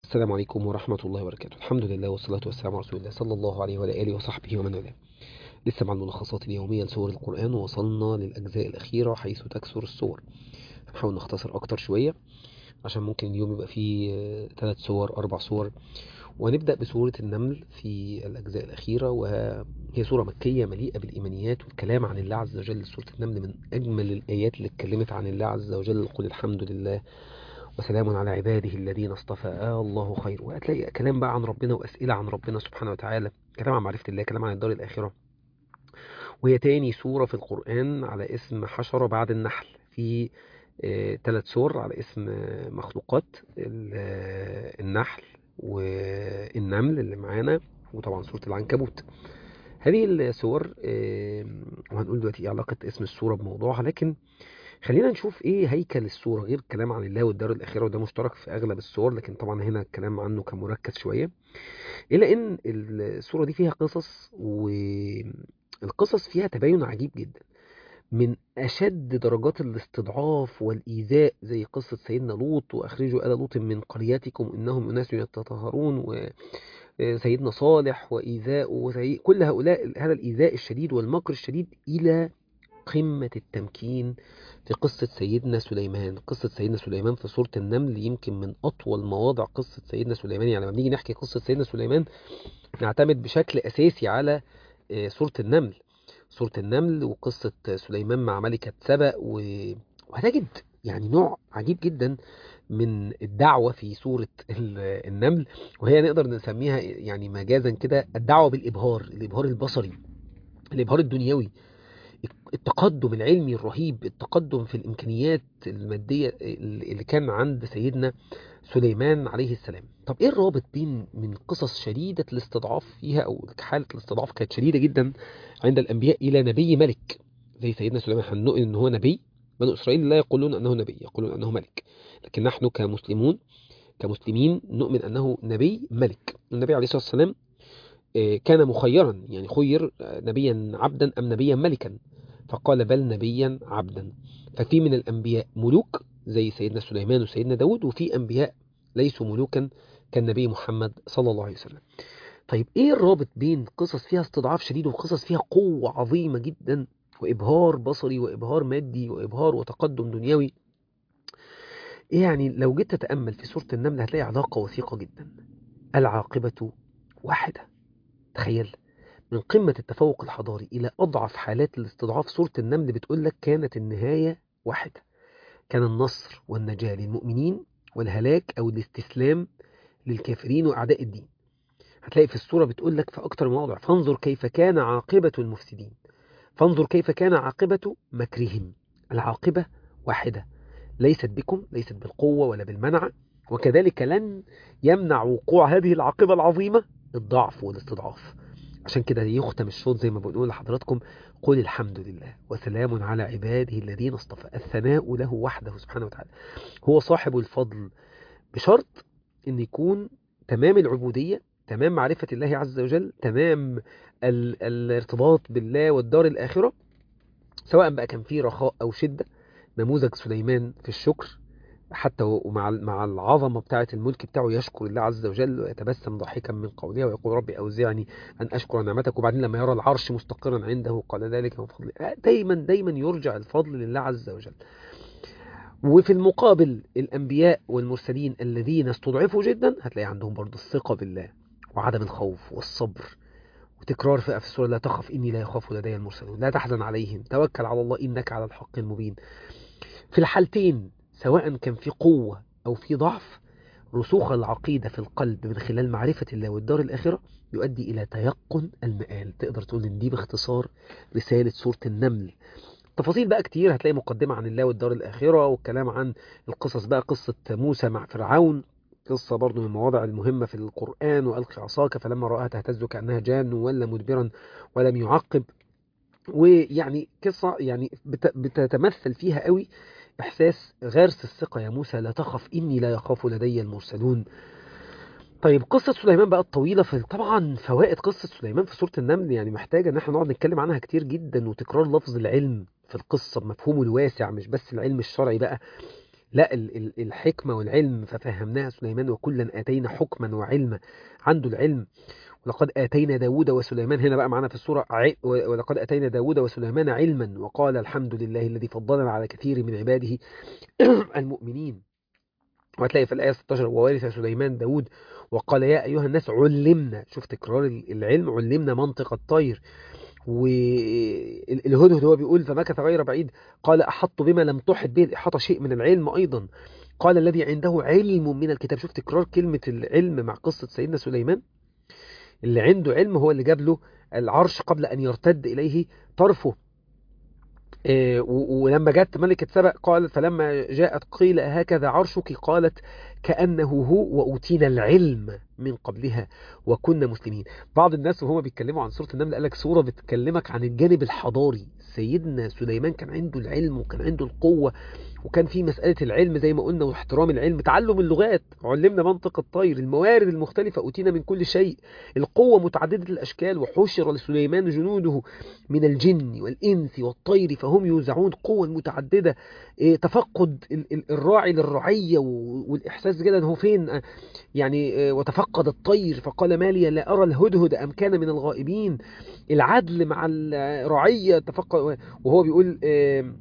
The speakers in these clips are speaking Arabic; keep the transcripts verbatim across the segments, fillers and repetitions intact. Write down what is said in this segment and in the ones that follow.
السلام عليكم ورحمة الله وبركاته. الحمد لله والصلاة والسلام على رسول الله صلى الله عليه وعلى آله وصحبه ومن والاه. لسه مع الملخصات اليومية لسور القرآن، ووصلنا للأجزاء الأخيرة حيث تكثر السور. هنحاول نختصر أكتر شوية عشان ممكن اليوم يبقى فيه ثلاث سور أربع سور. وهنبدأ بسورة النمل في الأجزاء الأخيرة، وهي سورة مكية مليئة بالإيمانيات والكلام عن الله عز وجل. سورة النمل من أجمل الآيات اللي اتكلمت عن الله عز وجل. قل الحمد لله وسلام على عباده الذين اصطفى، آه الله خير. وهتلاقي كلام بقى عن ربنا وأسئلة عن ربنا سبحانه وتعالى، كلام عن معرفة الله، كلام عن الدار الآخرة. وهي تاني سورة في القرآن على اسم حشرة بعد النحل. في آه ثلاث سور على اسم آه مخلوقات، آه النحل والنمل اللي معانا، وطبعا سورة العنكبوت. هذه السور آه وهنقول دلوقتي ايه علاقة اسم السورة بموضوعها، لكن خلينا نشوف ايه هيكل السورة غير الكلام عن الله والدار الآخرة، وده مشترك في أغلب السور، لكن طبعا هنا الكلام عنه كان مركز شوية. إلا إن السورة دي فيها قصص، والقصص فيها تباين عجيب جدا. من أشد درجات الاستضعاف والإيذاء زي قصة سيدنا لوط، وأخرجوا آل لوط من قريتكم إنهم أناس يتطهرون، وسيدنا صالح وإيذاء، وزي كل هؤلاء هذا الإيذاء الشديد والمكر الشديد، إلى قمة التمكين في قصة سيدنا سليمان. قصة سيدنا سليمان في سورة النمل يمكن من أطول مواضع قصة سيدنا سليمان. يعني لما بنيجي نحكي قصة سيدنا سليمان نعتمد بشكل أساسي على سورة النمل. سورة النمل وقصة سليمان مع ملكة سبأ، وهتجد يعني نوع عجيب جدا من الدعوة في سورة النمل، وهي نقدر نسميها يعني مجازا كده الدعوة بالإبهار، الإبهار البصري، الإبهار الدنيوي، التقدم العلمي الرهيب، التقدم في الإمكانيات المادية اللي كان عند سيدنا سليمان عليه السلام. طب إيه الرابط بين من قصص شديدة الاستضعاف فيها، أو حالة الاستضعاف كانت شديدة جدا عند الأنبياء، إلى نبي ملك زي سيدنا سليمان؟ هنقول إن هو نبي. بنو إسرائيل لا يقولون أنه نبي، يقولون أنه ملك، لكن نحن كمسلمون كمسلمين نؤمن أنه نبي ملك. النبي عليه الصلاة والسلام كان مخيرا، يعني خير نبيا عبدا أم نبيا ملكا، فقال بل نبيا عبدا. ففي من الأنبياء ملوك زي سيدنا سليمان وسيدنا داود، وفي أنبياء ليسوا ملوكا كالنبي محمد صلى الله عليه وسلم. طيب إيه الرابط بين قصص فيها استضعاف شديد وقصص فيها قوة عظيمة جدا، وإبهار بصري وإبهار مادي وإبهار وتقدم دنيوي؟ يعني لو جيت تتأمل في سورة النمل هتلاقي علاقة وثيقة جدا. العاقبة واحدة. تخيل، من قمة التفوق الحضاري إلى أضعف حالات الاستضعاف، سورة النمل بتقول لك كانت النهاية واحدة. كان النصر والنجاة للمؤمنين، والهلاك أو الاستسلام للكافرين وأعداء الدين. هتلاقي في السورة بتقول لك في أكتر من موضع: فانظر كيف كان عاقبة المفسدين، فانظر كيف كان عاقبة مكرهم. العاقبة واحدة، ليست بكم، ليست بالقوة ولا بالمنع، وكذلك لن يمنع وقوع هذه العاقبة العظيمة الضعف والاستضعاف. عشان كده يختم الشوط زي ما بنقول لحضراتكم: قل الحمد لله وسلام على عباده الذين اصطفى. الثناء له وحده سبحانه وتعالى، هو صاحب الفضل، بشرط ان يكون تمام العبودية، تمام معرفة الله عز وجل، تمام ال الارتباط بالله والدار الآخرة، سواء بقى كان فيه رخاء أو شدة. نموذج سليمان في الشكر، حتى ومع مع العظمة بتاعة الملك بتاعه يشكر الله عز وجل ويتبسم ضاحكا من قولها ويقول ربي أوزعني أن أشكر نعمتك. وبعدين لما يرى العرش مستقرا عنده قال ذلك من فضل. دايما دايما يرجع الفضل لله عز وجل. وفي المقابل الأنبياء والمرسلين الذين استضعفوا جدا هتلاقي عندهم برضو الثقة بالله وعدم الخوف والصبر. وتكرار في السورة: لا تخف إني لا يخاف لدي المرسلون، لا تحزن عليهم، توكل على الله إنك على الحق المبين. في الحالتين سواء كان في قوة أو في ضعف، رسوخ العقيدة في القلب من خلال معرفة الله والدار الآخرة يؤدي إلى تيقن المآل. تقدر تقول إن دي باختصار رسالة سورة النمل. تفاصيل بقى كتير، هتلاقي مقدمة عن الله والدار الآخرة، والكلام عن القصص بقى، قصة موسى مع فرعون، قصة برضو من المواضع المهمة في القرآن: وألقي عصاك فلما رآها تهتز كأنها جان ولا مدبرا ولم يعقب. ويعني قصة يعني بت- بتتمثل فيها قوي إحساس غرس الثقة: يا موسى لا تخف إني لا يخاف لدي المرسلون. طيب قصة سليمان بقى الطويلة، في طبعا فوائد قصة سليمان في سورة النمل يعني محتاجة ان احنا نقعد نتكلم عنها كتير جدا، وتكرار لفظ العلم في القصة بمفهومه الواسع، مش بس العلم الشرعي بقى، لا ال- ال- الحكمة والعلم ففهمناها سليمان وكلا آتينا حكما وعلما. عنده العلم. ولقد آتينا داود وسليمان، هنا بقى معانا في السورة ع- ولقد آتينا داود وسليمان علما وقال الحمد لله الذي فضلنا على كثير من عباده المؤمنين. وهتلاقي في الآية ستاشر ووارث سليمان داود وقال يا أيها الناس علمنا، شوف تكرار العلم، علمنا منطق الطير. والهدهد هو بيقول فمكث غير بعيد قال أحط بما لم تحط به، الإحاطة شيء من العلم أيضا. قال الذي عنده علم من الكتاب، شوف تكرار كلمة العلم مع قصة سيدنا سليمان. اللي عنده علم هو اللي جاب له العرش قبل أن يرتد إليه طرفه. إيه، و- ولما جت ملكة سبأ قال فلما جاءت قيل هكذا عرشك قالت كأنه هو وأوتينا العلم من قبلها وكنا مسلمين. بعض الناس وهم بيتكلموا عن سورة النمل قال لك سورة بتكلمك عن الجانب الحضاري. سيدنا سليمان كان عنده العلم وكان عنده القوة، وكان في مسألة العلم زي ما قلنا واحترام العلم، تعلم اللغات، علمنا منطق الطير، الموارد المختلفة أوتينا من كل شيء، القوة متعددة الأشكال، وحشر لسليمان جنوده من الجن والإنس والطير فهم يوزعون، قوة متعددة. إيه، تفقد ال- ال- الراعي للرعية و- والإحساس كده أنه فين، آه، يعني إيه، وتفقد الطير فقال ما لي لا أرى الهدهد أم كان من الغائبين. العدل مع الرعية تفقد. وهو بيقول إيه،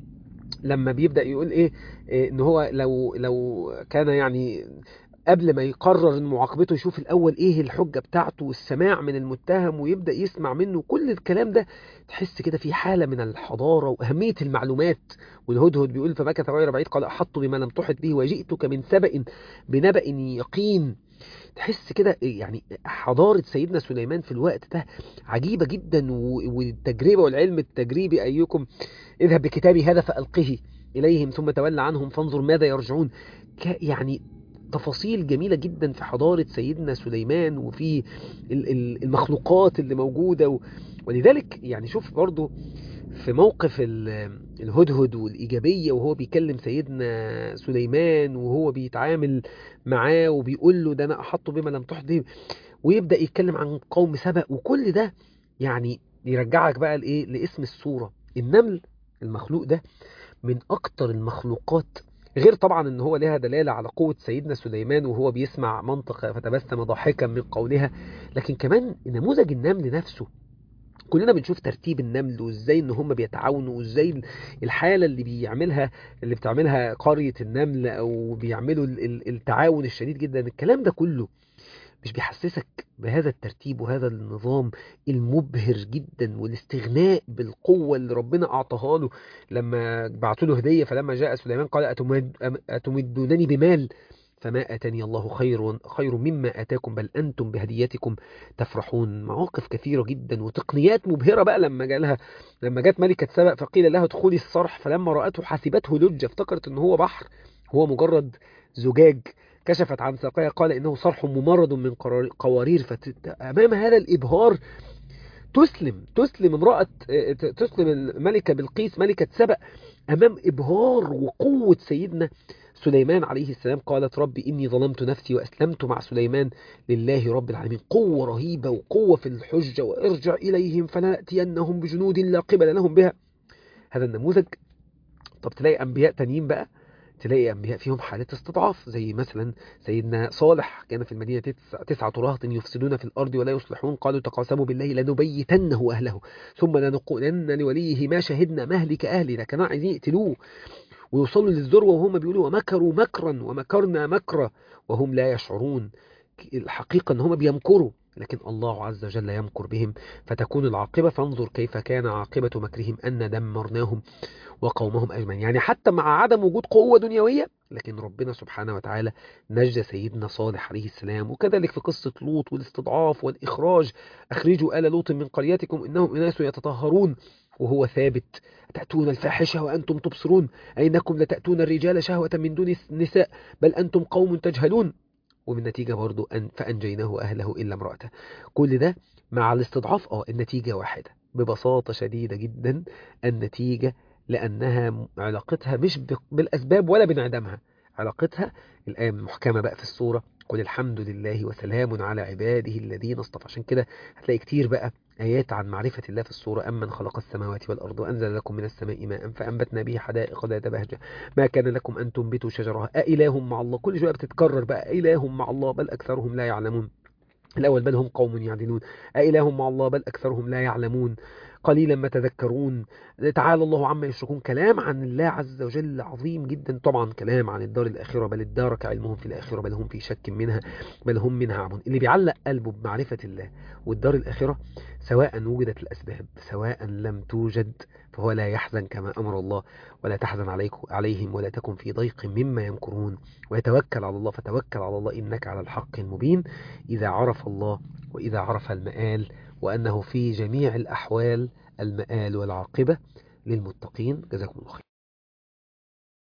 لما بيبدأ يقول ايه، إيه ان هو لو لو كان يعني قبل ما يقرر ان معاقبته يشوف الاول ايه الحجة بتاعته والسماع من المتهم ويبدأ يسمع منه كل الكلام ده، تحس كده في حالة من الحضارة وأهمية المعلومات. والهدهد بيقول فمكث غير بعيد قال أحط بما لم تحط به وجئتك من سبأ بنبأ يقين. تحس كده يعني حضارة سيدنا سليمان في الوقت ده عجيبة جدا، و- والتجربة والعلم التجريبي أيكم اذهب بكتابي هذا فألقه إليهم ثم تولى عنهم فانظر ماذا يرجعون. ك- يعني تفاصيل جميلة جدا في حضارة سيدنا سليمان وفي ال- ال- المخلوقات اللي موجودة و- ولذلك يعني شوف برضو في موقف ال- الهدهد والإيجابية وهو بيكلم سيدنا سليمان وهو بيتعامل معاه وبيقول له ده أنا أحط بما لم تحط به، ويبدأ يتكلم عن قوم سبأ وكل ده، يعني يرجعك بقى لإيه، لاسم السورة النمل. المخلوق ده من أكتر المخلوقات، غير طبعا ان هو لها دلالة على قوة سيدنا سليمان وهو بيسمع منطق فتبسم ضاحكا من قولها، لكن كمان نموذج النمل نفسه. كلنا بنشوف ترتيب النمل وازاي ان هم بيتعاونوا وازاي الحالة اللي بيعملها اللي بتعملها قرية النمل او بيعملوا ال- ال- التعاون الشديد جدا. الكلام ده كله مش بيحسسك بهذا الترتيب وهذا النظام المبهر جدا والاستغناء بالقوة اللي ربنا أعطاها له لما بعتوا له هدية فلما جاء سليمان قال أتمد أم- أتمدونني بمال فما آتاني الله خير خير مما آتاكم بل أنتم بهديتكم تفرحون. مواقف كثيرة جدا وتقنيات مبهرة بقى لما جالها لما جت ملكة سبأ فقيل لها ادخلي الصرح فلما رأته حسبته لجة افتكرت ان هو بحر، هو مجرد زجاج. كشفت عن ساقيها قال إنه صرح ممرد من قرار- قوارير. فأمام هذا الإبهار تسلم تسلم امرأة تسلم الملكة بلقيس ملكة سبأ أمام إبهار وقوة سيدنا سليمان عليه السلام. قالت ربي إني ظلمت نفسي وأسلمت مع سليمان لله رب العالمين. قوة رهيبة وقوة في الحجة وارجع إليهم فلنأتينهم بجنود لا قبل لهم بها. هذا النموذج. طب تلاقي أنبياء تانيين بقى، تلاقي أنبياء فيهم حالة استضعاف زي مثلا سيدنا صالح كان في المدينة تسع- تسعة رهط يفسدون في الأرض ولا يصلحون قالوا تقاسموا بالله لنبيتنه أهله ثم لنقولن لوليه ما شهدنا مهلك أهلنا. كانوا عايزين يقتلوه ويوصلوا للذروة وهم بيقولوا ومكروا مكرا ومكرنا مكرا وهم لا يشعرون. الحقيقة ان هم بيمكروا لكن الله عز وجل يمكر بهم فتكون العاقبة. فانظر كيف كان عاقبة مكرهم أن دمرناهم وقومهم أجمعين. يعني حتى مع عدم وجود قوة دنيوية لكن ربنا سبحانه وتعالى نجى سيدنا صالح عليه السلام. وكذلك في قصة لوط والاستضعاف والإخراج، أخرجوا آل لوط من قريتكم إنهم أناس يتطهرون وهو ثابت. تأتون الفاحشة وأنتم تبصرون أينكم لتأتون الرجال شهوة من دون النساء بل أنتم قوم تجهلون. ومن نتيجة برضو أن فأنجيناه أهله إلا امرأته. كل ده مع الاستضعاف اه النتيجة واحدة ببساطة شديدة جدا. النتيجة لأنها علاقتها مش ب- بالأسباب ولا بانعدامها، علاقتها الآية المحكمة بقى في السورة قل الحمد لله وسلام على عباده الذين اصطفى. عشان كده هتلاقي كتير بقى آيات عن معرفة الله في الصورة: أمن خلق السماوات والأرض وأنزل لكم من السماء ماء فأنبتنا به حدائق ذات بهجة ما كان لكم أن تنبتوا شجرها أإله مع الله. كل شوية بتتكرر بقى: أإله مع الله بل أكثرهم لا يعلمون. الأول: بل هم قوم يعدلون. أإله مع الله بل أكثرهم لا يعلمون قليلا ما تذكرون. تعالى الله عما يشركون. كلام عن الله عز وجل عظيم جدا. طبعا كلام عن الدار الآخرة: بل ادارك علمهم في الآخرة بل هم في شك منها بل هم منها عمون. اللي بيعلق قلبه بمعرفة الله والدار الآخرة، سواء وجدت الأسباب سواء لم توجد، فهو لا يحزن كما أمر الله: ولا تحزن عليكم عليهم ولا تكن في ضيق مما يمكرون، ويتوكل على الله. فتوكل على الله إنك على الحق المبين. إذا عرف الله وإذا عرف المآل، وأنه في جميع الأحوال المآل والعاقبة للمتقين. جزاكم الله خير.